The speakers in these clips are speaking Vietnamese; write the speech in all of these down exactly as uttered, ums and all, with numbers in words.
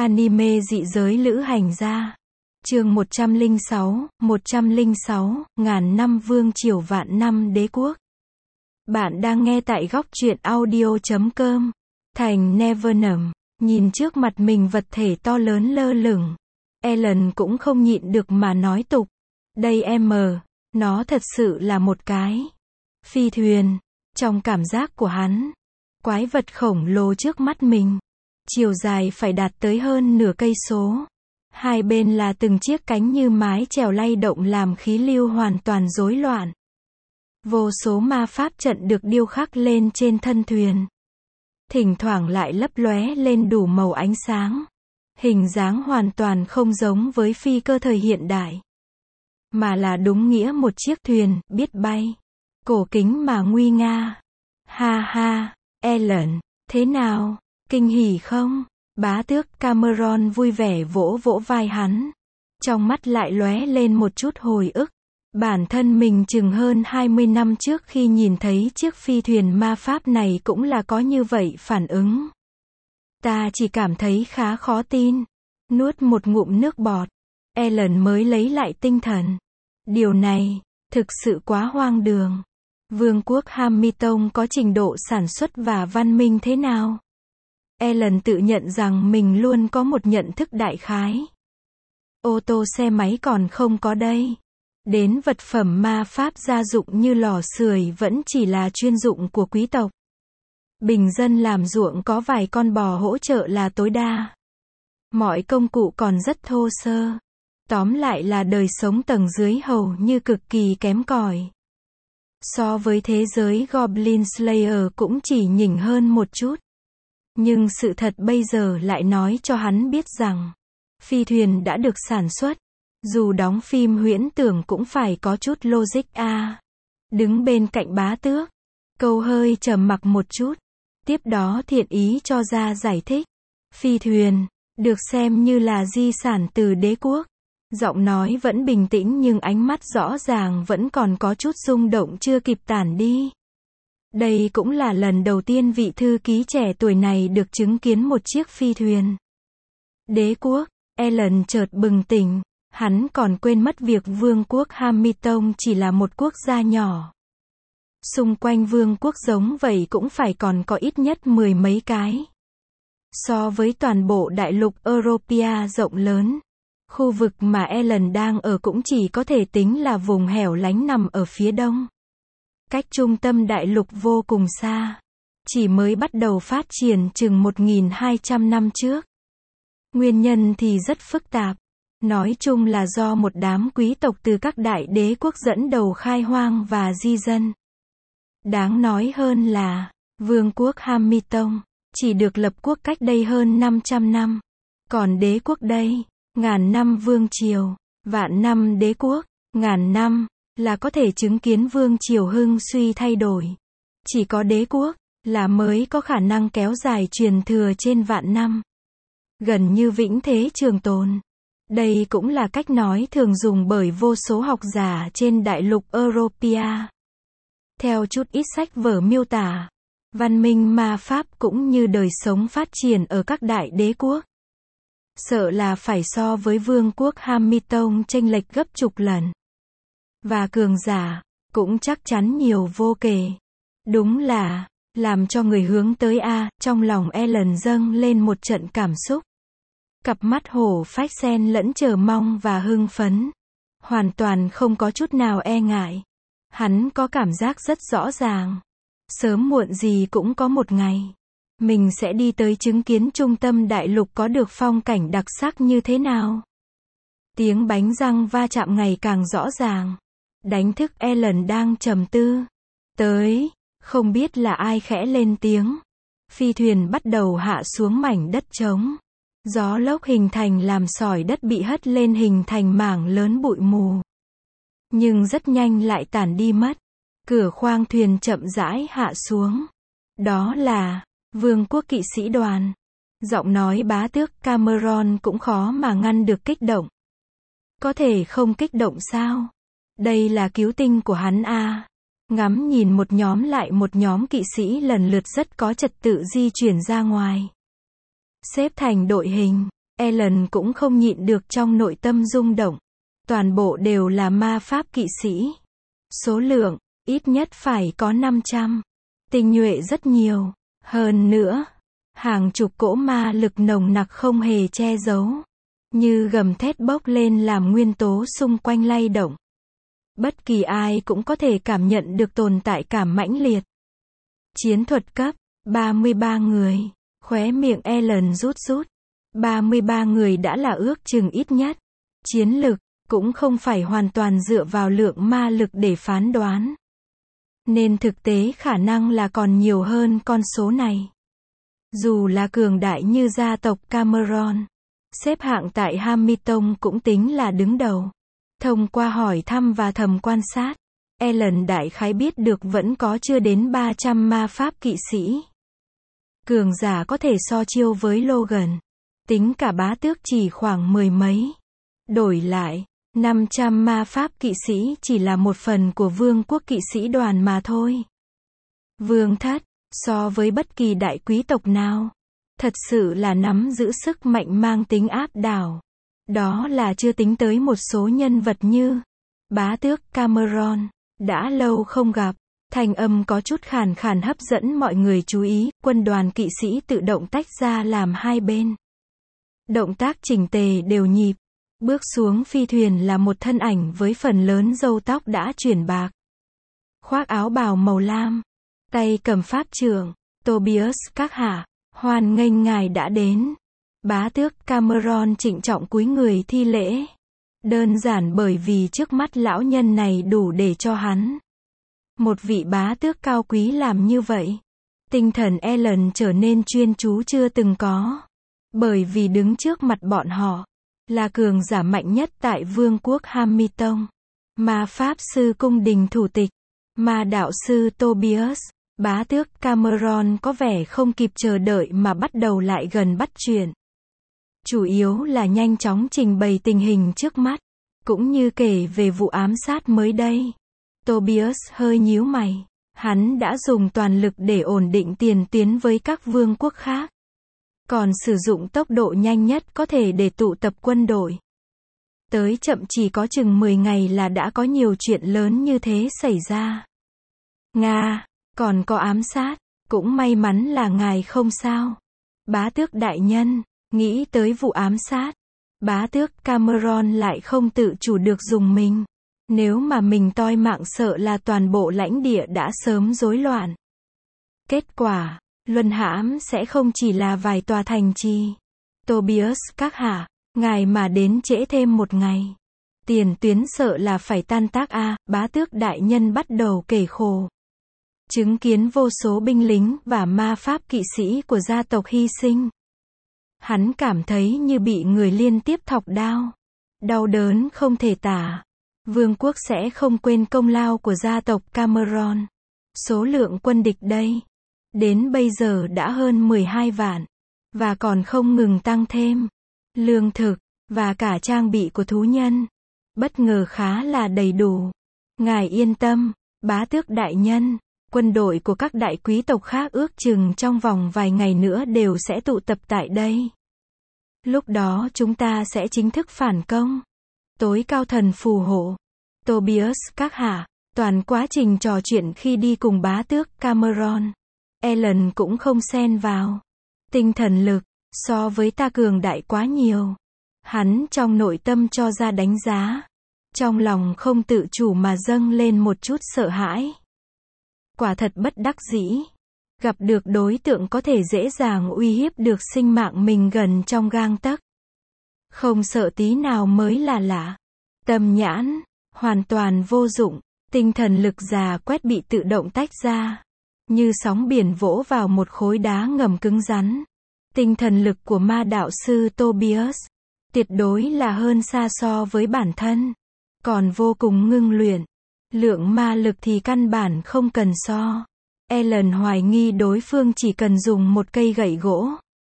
Anime dị giới lữ hành gia. Chương một trăm lẻ sáu, một trăm lẻ sáu, ngàn năm vương triều vạn năm đế quốc. Bạn đang nghe tại góc truyện audio chấm com. Thành Nevernem, nhìn trước mặt mình vật thể to lớn lơ lửng. Ellen cũng không nhịn được mà nói tục. Đây em, nó thật sự là một cái phi thuyền. Trong cảm giác của hắn, quái vật khổng lồ trước mắt mình, chiều dài phải đạt tới hơn nửa cây số. Hai bên là từng chiếc cánh như mái chèo lay động làm khí lưu hoàn toàn rối loạn. Vô số ma pháp trận được điêu khắc lên trên thân thuyền. Thỉnh thoảng lại lấp lóe lên đủ màu ánh sáng. Hình dáng hoàn toàn không giống với phi cơ thời hiện đại, mà là đúng nghĩa một chiếc thuyền biết bay, cổ kính mà nguy nga. Ha ha, Ellen, thế nào, kinh hỉ không? Bá tước Cameron vui vẻ vỗ vỗ vai hắn. Trong mắt lại lóe lên một chút hồi ức. Bản thân mình chừng hơn hai mươi năm trước khi nhìn thấy chiếc phi thuyền ma pháp này cũng là có như vậy phản ứng. Ta chỉ cảm thấy khá khó tin. Nuốt một ngụm nước bọt, Ellen mới lấy lại tinh thần. Điều này, thực sự quá hoang đường. Vương quốc Hamilton có trình độ sản xuất và văn minh thế nào? Ellen tự nhận rằng mình luôn có một nhận thức đại khái. Ô tô xe máy còn không có đây. Đến vật phẩm ma pháp gia dụng như lò sưởi vẫn chỉ là chuyên dụng của quý tộc. Bình dân làm ruộng có vài con bò hỗ trợ là tối đa. Mọi công cụ còn rất thô sơ. Tóm lại là đời sống tầng dưới hầu như cực kỳ kém cỏi. So với thế giới Goblin Slayer cũng chỉ nhỉnh hơn một chút. Nhưng sự thật bây giờ lại nói cho hắn biết rằng, phi thuyền đã được sản xuất. Dù đóng phim huyễn tưởng cũng phải có chút logic a. À. Đứng bên cạnh bá tước, câu hơi trầm mặc một chút. Tiếp đó thiện ý cho ra giải thích. Phi thuyền, được xem như là di sản từ đế quốc. Giọng nói vẫn bình tĩnh nhưng ánh mắt rõ ràng vẫn còn có chút rung động chưa kịp tản đi. Đây cũng là lần đầu tiên vị thư ký trẻ tuổi này được chứng kiến một chiếc phi thuyền. Đế quốc, Ellen chợt bừng tỉnh. Hắn còn quên mất việc vương quốc Hamilton chỉ là một quốc gia nhỏ. Xung quanh vương quốc giống vậy cũng phải còn có ít nhất mười mấy cái. So với toàn bộ đại lục Europia rộng lớn, khu vực mà Ellen đang ở cũng chỉ có thể tính là vùng hẻo lánh nằm ở phía đông. Cách trung tâm đại lục vô cùng xa. Chỉ mới bắt đầu phát triển chừng một nghìn hai trăm năm trước. Nguyên nhân thì rất phức tạp. Nói chung là do một đám quý tộc từ các đại đế quốc dẫn đầu khai hoang và di dân. Đáng nói hơn là, vương quốc Hamilton chỉ được lập quốc cách đây hơn năm trăm năm. Còn đế quốc đây, ngàn năm vương triều, vạn năm đế quốc, ngàn năm, là có thể chứng kiến vương triều hưng suy thay đổi. Chỉ có đế quốc, là mới có khả năng kéo dài truyền thừa trên vạn năm. Gần như vĩnh thế trường tồn. Đây cũng là cách nói thường dùng bởi vô số học giả trên đại lục Europia. Theo chút ít sách vở miêu tả, văn minh ma pháp cũng như đời sống phát triển ở các đại đế quốc. Sợ là phải so với vương quốc Hamilton chênh lệch gấp chục lần. Và cường giả, cũng chắc chắn nhiều vô kể. Đúng là, làm cho người hướng tới A, trong lòng Ellen dâng lên một trận cảm xúc. Cặp mắt hổ phách xen lẫn chờ mong và hưng phấn. Hoàn toàn không có chút nào e ngại. Hắn có cảm giác rất rõ ràng. Sớm muộn gì cũng có một ngày. Mình sẽ đi tới chứng kiến trung tâm đại lục có được phong cảnh đặc sắc như thế nào. Tiếng bánh răng va chạm ngày càng rõ ràng. Đánh thức Ellen đang trầm tư. Tới, không biết là ai khẽ lên tiếng. Phi thuyền bắt đầu hạ xuống mảnh đất trống. Gió lốc hình thành làm sỏi đất bị hất lên hình thành mảng lớn bụi mù. Nhưng rất nhanh lại tản đi mất. Cửa khoang thuyền chậm rãi hạ xuống. Đó là vương quốc kỵ sĩ đoàn. Giọng nói bá tước Cameron cũng khó mà ngăn được kích động. Có thể không kích động sao? Đây là cứu tinh của hắn a. Ngắm nhìn một nhóm lại một nhóm kỵ sĩ lần lượt rất có trật tự di chuyển ra ngoài. Xếp thành đội hình, Ellen cũng không nhịn được trong nội tâm rung động. Toàn bộ đều là ma pháp kỵ sĩ. Số lượng, ít nhất phải có năm trăm. Tinh nhuệ rất nhiều. Hơn nữa, hàng chục cỗ ma lực nồng nặc không hề che giấu. Như gầm thét bốc lên làm nguyên tố xung quanh lay động. Bất kỳ ai cũng có thể cảm nhận được tồn tại cảm mãnh liệt. Chiến thuật cấp, ba mươi ba người. Khóe miệng Ellen rút rút. ba mươi ba người đã là ước chừng ít nhất. Chiến lực, cũng không phải hoàn toàn dựa vào lượng ma lực để phán đoán. Nên thực tế khả năng là còn nhiều hơn con số này. Dù là cường đại như gia tộc Cameron, xếp hạng tại Hamilton cũng tính là đứng đầu. Thông qua hỏi thăm và thầm quan sát, Ellen đại khái biết được vẫn có chưa đến ba trăm ma pháp kỵ sĩ. Cường giả có thể so chiêu với Logan. Tính cả bá tước chỉ khoảng mười mấy. Đổi lại, năm trăm ma pháp kỵ sĩ chỉ là một phần của vương quốc kỵ sĩ đoàn mà thôi. Vương thất, so với bất kỳ đại quý tộc nào, thật sự là nắm giữ sức mạnh mang tính áp đảo. Đó là chưa tính tới một số nhân vật như bá tước Cameron, đã lâu không gặp. Thanh âm có chút khàn khàn hấp dẫn mọi người chú ý, quân đoàn kỵ sĩ tự động tách ra làm hai bên. Động tác chỉnh tề đều nhịp. Bước xuống phi thuyền là một thân ảnh với phần lớn râu tóc đã chuyển bạc. Khoác áo bào màu lam, tay cầm pháp trượng. Tobias các hạ, hoan nghênh ngài đã đến. Bá tước Cameron trịnh trọng cúi người thi lễ. Đơn giản bởi vì trước mắt lão nhân này đủ để cho hắn. Một vị bá tước cao quý làm như vậy. Tinh thần Ellen trở nên chuyên chú chưa từng có. Bởi vì đứng trước mặt bọn họ, là cường giả mạnh nhất tại vương quốc Hamilton. Ma pháp sư cung đình thủ tịch. Ma đạo sư Tobias. Bá tước Cameron có vẻ không kịp chờ đợi mà bắt đầu lại gần bắt chuyện. Chủ yếu là nhanh chóng trình bày tình hình trước mắt, cũng như kể về vụ ám sát mới đây. Tobias hơi nhíu mày. Hắn đã dùng toàn lực để ổn định tiền tuyến với các vương quốc khác. Còn sử dụng tốc độ nhanh nhất có thể để tụ tập quân đội. Tới chậm chỉ có chừng mười ngày là đã có nhiều chuyện lớn như thế xảy ra. Nga, còn có ám sát, cũng may mắn là ngài không sao. Bá tước đại nhân, nghĩ tới vụ ám sát, bá tước Cameron lại không tự chủ được dùng mình. Nếu mà mình toi mạng sợ là toàn bộ lãnh địa đã sớm rối loạn. Kết quả, luân hãm sẽ không chỉ là vài tòa thành trì. Tobias các hạ, ngài mà đến trễ thêm một ngày. Tiền tuyến sợ là phải tan tác a. Bá tước đại nhân bắt đầu kể khổ. Chứng kiến vô số binh lính và ma pháp kỵ sĩ của gia tộc hy sinh. Hắn cảm thấy như bị người liên tiếp thọc đao. Đau đớn không thể tả. Vương quốc sẽ không quên công lao của gia tộc Cameron. Số lượng quân địch đây, đến bây giờ đã hơn mười hai vạn. Và còn không ngừng tăng thêm. Lương thực, và cả trang bị của thú nhân. Bất ngờ khá là đầy đủ. Ngài yên tâm, bá tước đại nhân. Quân đội của các đại quý tộc khác ước chừng trong vòng vài ngày nữa đều sẽ tụ tập tại đây. Lúc đó chúng ta sẽ chính thức phản công. Tối cao thần phù hộ. Tobias các hạ, toàn quá trình trò chuyện khi đi cùng bá tước Cameron, Ellen cũng không xen vào. Tinh thần lực, so với ta cường đại quá nhiều. Hắn trong nội tâm cho ra đánh giá. Trong lòng không tự chủ mà dâng lên một chút sợ hãi. Quả thật bất đắc dĩ. Gặp được đối tượng có thể dễ dàng uy hiếp được sinh mạng mình gần trong gang tấc. Không sợ tí nào mới là lạ. Tâm nhãn, hoàn toàn vô dụng. Tinh thần lực già quét bị tự động tách ra. Như sóng biển vỗ vào một khối đá ngầm cứng rắn. Tinh thần lực của ma đạo sư Tobias tuyệt đối là hơn xa so với bản thân. Còn vô cùng ngưng luyện. Lượng ma lực thì căn bản không cần so. Ellen hoài nghi đối phương chỉ cần dùng một cây gậy gỗ.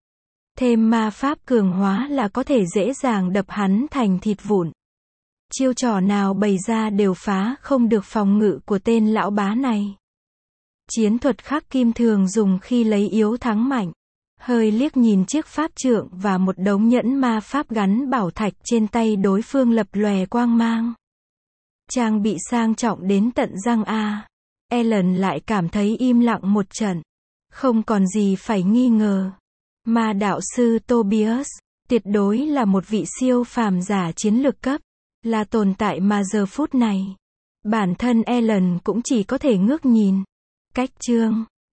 Thêm ma pháp cường hóa là có thể dễ dàng đập hắn thành thịt vụn. Chiêu trò nào bày ra đều phá không được phòng ngự của tên lão bá này. Chiến thuật khắc kim thường dùng khi lấy yếu thắng mạnh. hơi liếc nhìn chiếc pháp trượng và một đống nhẫn ma pháp gắn bảo thạch trên tay đối phương lập lòe quang mang. Trang bị sang trọng đến tận răng a. Ellen lại cảm thấy im lặng một trận. Không còn gì phải nghi ngờ. Ma đạo sư Tobias, tuyệt đối là một vị siêu phàm giả chiến lược cấp, là tồn tại mà giờ phút này, bản thân Ellen cũng chỉ có thể ngước nhìn. Cách chương